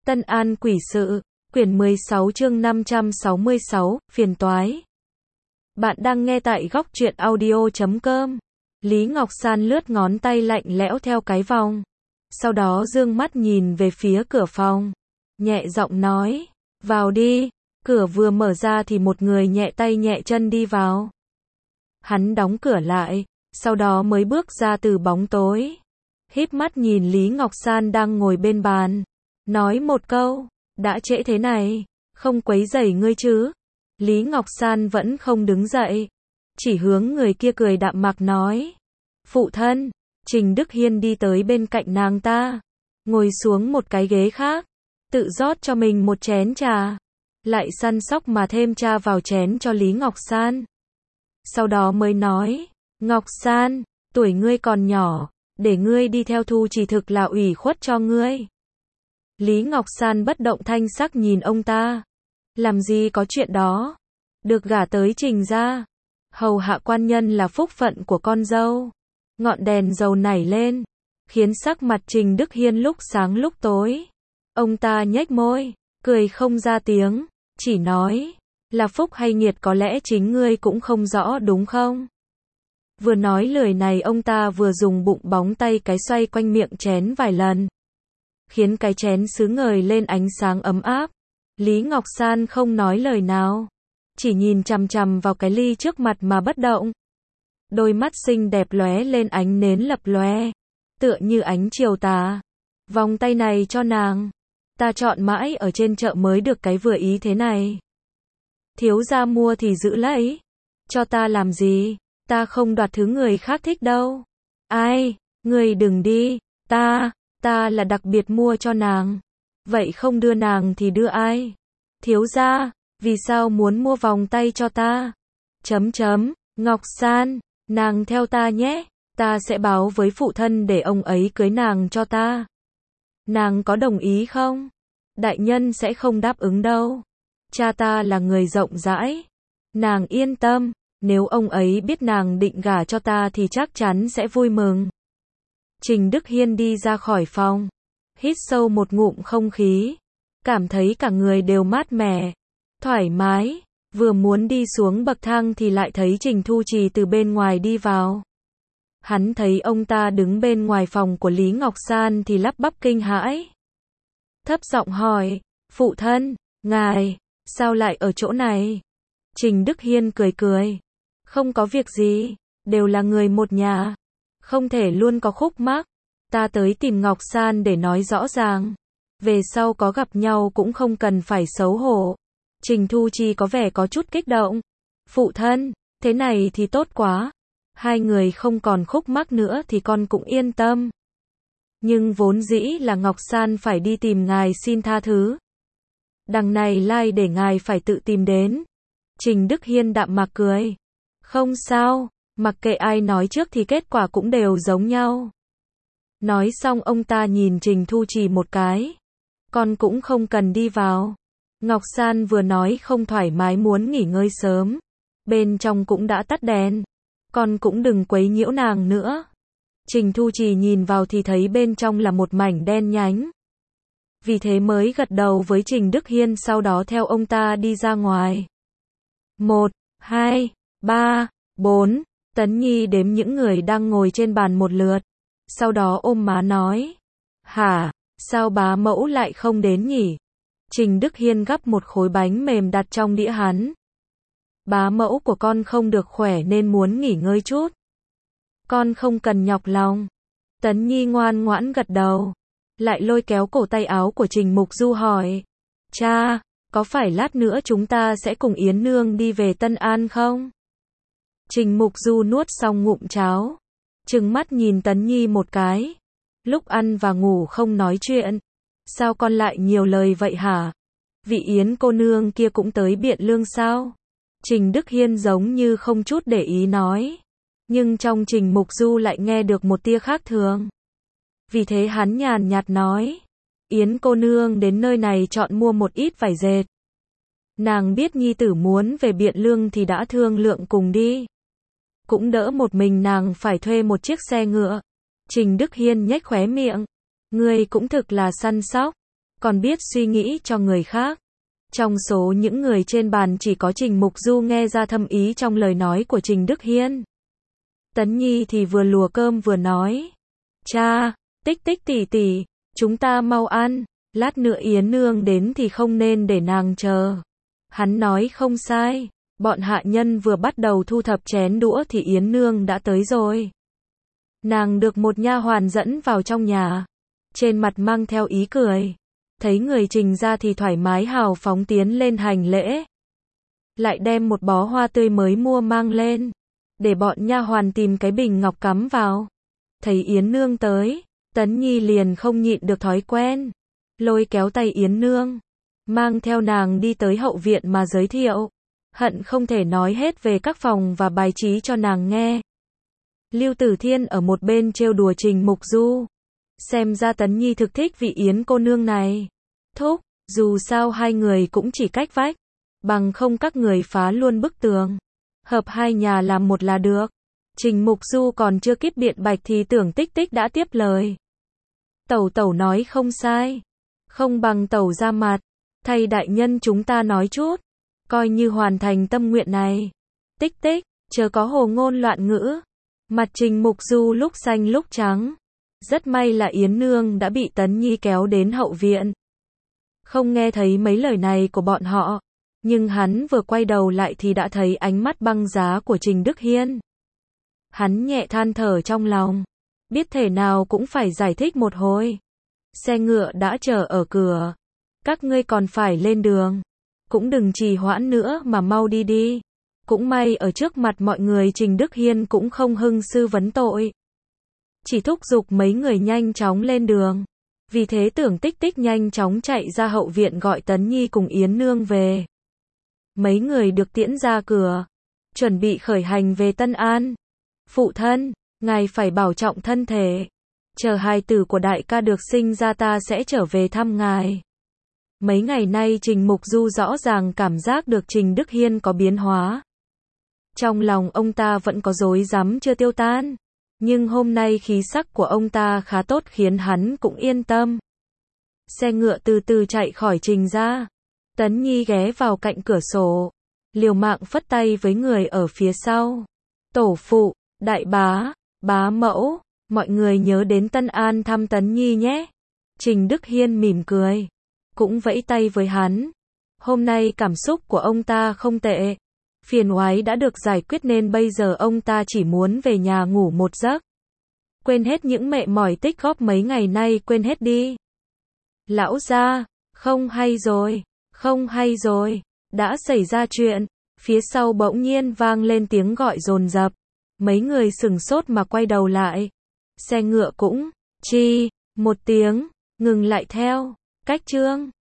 Tân An quỷ sự, quyển 16 chương 566, phiền toái. Bạn đang nghe tại góc truyện audio.com. Lý Ngọc San lướt ngón tay lạnh lẽo theo cái vòng. Sau đó dương mắt nhìn về phía cửa phòng. Nhẹ giọng nói, vào đi. Cửa vừa mở ra thì một người nhẹ tay nhẹ chân đi vào. Hắn đóng cửa lại, sau đó mới bước ra từ bóng tối. Híp mắt nhìn Lý Ngọc San đang ngồi bên bàn. Nói một câu, đã trễ thế này, không quấy rầy ngươi chứ. Lý Ngọc San vẫn không đứng dậy, chỉ hướng người kia cười đạm mạc nói. Phụ thân, Trình Đức Hiên đi tới bên cạnh nàng ta, ngồi xuống một cái ghế khác, tự rót cho mình một chén trà, lại săn sóc mà thêm trà vào chén cho Lý Ngọc San. Sau đó mới nói, Ngọc San, tuổi ngươi còn nhỏ, để ngươi đi theo Thu chỉ thực là ủy khuất cho ngươi. Lý Ngọc San bất động thanh sắc nhìn ông ta. Làm gì có chuyện đó. Được gả tới Trình gia, hầu hạ quan nhân là phúc phận của con dâu. Ngọn đèn dầu nảy lên, khiến sắc mặt Trình Đức Hiên lúc sáng lúc tối. Ông ta nhếch môi, cười không ra tiếng, chỉ nói, là phúc hay nghiệt có lẽ chính ngươi cũng không rõ đúng không? Vừa nói lời này ông ta vừa dùng bụng bóng tay cái xoay quanh miệng chén vài lần, khiến cái chén sứ ngời lên ánh sáng ấm áp. Lý Ngọc San không nói lời nào, chỉ nhìn chằm chằm vào cái ly trước mặt mà bất động. Đôi mắt xinh đẹp lóe lên ánh nến lập lòe, tựa như ánh chiều tà. Vòng tay này cho nàng, ta chọn mãi ở trên chợ mới được cái vừa ý thế này. Thiếu gia mua thì giữ lấy, cho ta làm gì, ta không đoạt thứ người khác thích đâu. Ai, người đừng đi, ta là đặc biệt mua cho nàng. Vậy không đưa nàng thì đưa ai? Thiếu gia, vì sao muốn mua vòng tay cho ta? Ngọc San, nàng theo ta nhé, ta sẽ báo với phụ thân để ông ấy cưới nàng cho ta. Nàng có đồng ý không? Đại nhân sẽ không đáp ứng đâu. Cha ta là người rộng rãi. Nàng yên tâm, nếu ông ấy biết nàng định gả cho ta thì chắc chắn sẽ vui mừng. Trình Đức Hiên đi ra khỏi phòng, hít sâu một ngụm không khí, cảm thấy cả người đều mát mẻ, thoải mái, vừa muốn đi xuống bậc thang thì lại thấy Trình Thu Trì từ bên ngoài đi vào. Hắn thấy ông ta đứng bên ngoài phòng của Lý Ngọc San thì lắp bắp kinh hãi. Thấp giọng hỏi, phụ thân, ngài, sao lại ở chỗ này? Trình Đức Hiên cười cười, không có việc gì, đều là người một nhà, không thể luôn có khúc mắc. Ta tới tìm Ngọc San để nói rõ ràng, về sau có gặp nhau cũng không cần phải xấu hổ. Trình Thu Chi có vẻ có chút kích động. Phụ thân, thế này thì tốt quá. Hai người không còn khúc mắc nữa thì con cũng yên tâm. Nhưng vốn dĩ là Ngọc San phải đi tìm ngài xin tha thứ. Đằng này lai để ngài phải tự tìm đến. Trình Đức Hiên đạm mạc cười. Không sao, mặc kệ ai nói trước thì kết quả cũng đều giống nhau. Nói xong ông ta nhìn Trình Thu Trì một cái. Con cũng không cần đi vào. Ngọc San vừa nói không thoải mái muốn nghỉ ngơi sớm. Bên trong cũng đã tắt đèn. Con cũng đừng quấy nhiễu nàng nữa. Trình Thu Trì nhìn vào thì thấy bên trong là một mảnh đen nhánh. Vì thế mới gật đầu với Trình Đức Hiên, sau đó theo ông ta đi ra ngoài. 1, 2, 3, 4. Tấn Nhi đếm những người đang ngồi trên bàn một lượt. Sau đó ôm má nói. Hả, sao bá mẫu lại không đến nhỉ? Trình Đức Hiên gắp một khối bánh mềm đặt trong đĩa hắn. Bá mẫu của con không được khỏe nên muốn nghỉ ngơi chút. Con không cần nhọc lòng. Tấn Nhi ngoan ngoãn gật đầu. Lại lôi kéo cổ tay áo của Trình Mục Du hỏi. Cha, có phải lát nữa chúng ta sẽ cùng Yến Nương đi về Tân An không? Trình Mục Du nuốt xong ngụm cháo, trừng mắt nhìn Tấn Nhi một cái. Lúc ăn và ngủ không nói chuyện. Sao con lại nhiều lời vậy hả? Vị Yến cô nương kia cũng tới Biện Lương sao? Trình Đức Hiên giống như không chút để ý nói. Nhưng trong Trình Mục Du lại nghe được một tia khác thường. Vì thế hắn nhàn nhạt nói. Yến cô nương đến nơi này chọn mua một ít vải dệt. Nàng biết nhi tử muốn về Biện Lương thì đã thương lượng cùng đi. Cũng đỡ một mình nàng phải thuê một chiếc xe ngựa. Trình Đức Hiên nhếch khóe miệng. Ngươi cũng thực là săn sóc. còn biết suy nghĩ cho người khác. Trong số những người trên bàn chỉ có Trình Mục Du nghe ra thâm ý trong lời nói của Trình Đức Hiên. Tấn Nhi thì vừa lùa cơm vừa nói. Cha, Tích Tích tỷ tỷ, chúng ta mau ăn, lát nữa Yến Nương đến thì không nên để nàng chờ. Hắn nói không sai, bọn hạ nhân vừa bắt đầu thu thập chén đũa thì Yến Nương đã tới rồi. Nàng được một nha hoàn dẫn vào trong nhà, trên mặt mang theo ý cười. Thấy người Trình ra thì thoải mái hào phóng tiến lên hành lễ. Lại đem một bó hoa tươi mới mua mang lên, để bọn nha hoàn tìm cái bình ngọc cắm vào. Thấy Yến Nương tới, Tấn Nhi liền không nhịn được thói quen, lôi kéo tay Yến Nương, mang theo nàng đi tới hậu viện mà giới thiệu, hận không thể nói hết về các phòng và bài trí cho nàng nghe. Lưu Tử Thiên ở một bên trêu đùa Trình Mục Du. Xem ra Tấn Nhi thực thích vị Yến cô nương này. Thúc, dù sao hai người cũng chỉ cách vách, bằng không các người phá luôn bức tường. Hợp hai nhà làm một là được. Trình Mục Du còn chưa kịp biện bạch thì Tưởng Tích Tích đã tiếp lời. Tẩu tẩu nói không sai. Không bằng tẩu ra mặt, thay đại nhân chúng ta nói chút, coi như hoàn thành tâm nguyện này. Tích Tích, chớ có hồ ngôn loạn ngữ. Mặt Trình Mục Du lúc xanh lúc trắng. Rất may là Yến Nương đã bị Tấn Nhi kéo đến hậu viện. Không nghe thấy mấy lời này của bọn họ, nhưng hắn vừa quay đầu lại thì đã thấy ánh mắt băng giá của Trình Đức Hiên. Hắn nhẹ than thở trong lòng, biết thể nào cũng phải giải thích một hồi. Xe ngựa đã chờ ở cửa, các ngươi còn phải lên đường, cũng đừng trì hoãn nữa mà mau đi đi. Cũng may ở trước mặt mọi người Trình Đức Hiên cũng không hưng sư vấn tội, chỉ thúc giục mấy người nhanh chóng lên đường. Vì thế Tưởng Tích Tích nhanh chóng chạy ra hậu viện gọi Tấn Nhi cùng Yến Nương về. Mấy người được tiễn ra cửa, chuẩn bị khởi hành về Tân An. Phụ thân, ngài phải bảo trọng thân thể. Chờ hài tử của đại ca được sinh ra ta sẽ trở về thăm ngài. Mấy ngày nay Trình Mục Du rõ ràng cảm giác được Trình Đức Hiên có biến hóa. Trong lòng ông ta vẫn có rối rắm chưa tiêu tan. Nhưng hôm nay khí sắc của ông ta khá tốt khiến hắn cũng yên tâm. Xe ngựa từ từ chạy khỏi Trình ra. Tấn Nhi ghé vào cạnh cửa sổ, liều mạng phất tay với người ở phía sau. Tổ phụ, đại bá, bá mẫu, mọi người nhớ đến Tân An thăm Tấn Nhi nhé. Trình Đức Hiên mỉm cười, cũng vẫy tay với hắn. Hôm nay cảm xúc của ông ta không tệ. Phiền oái đã được giải quyết nên bây giờ ông ta chỉ muốn về nhà ngủ một giấc. Quên hết những mệt mỏi tích góp mấy ngày nay, quên hết đi. Lão gia, không hay rồi, không hay rồi, đã xảy ra chuyện. Phía sau bỗng nhiên vang lên tiếng gọi dồn dập. Mấy người sửng sốt mà quay đầu lại. Xe ngựa cũng, chi, một tiếng, ngừng lại theo. Cách chương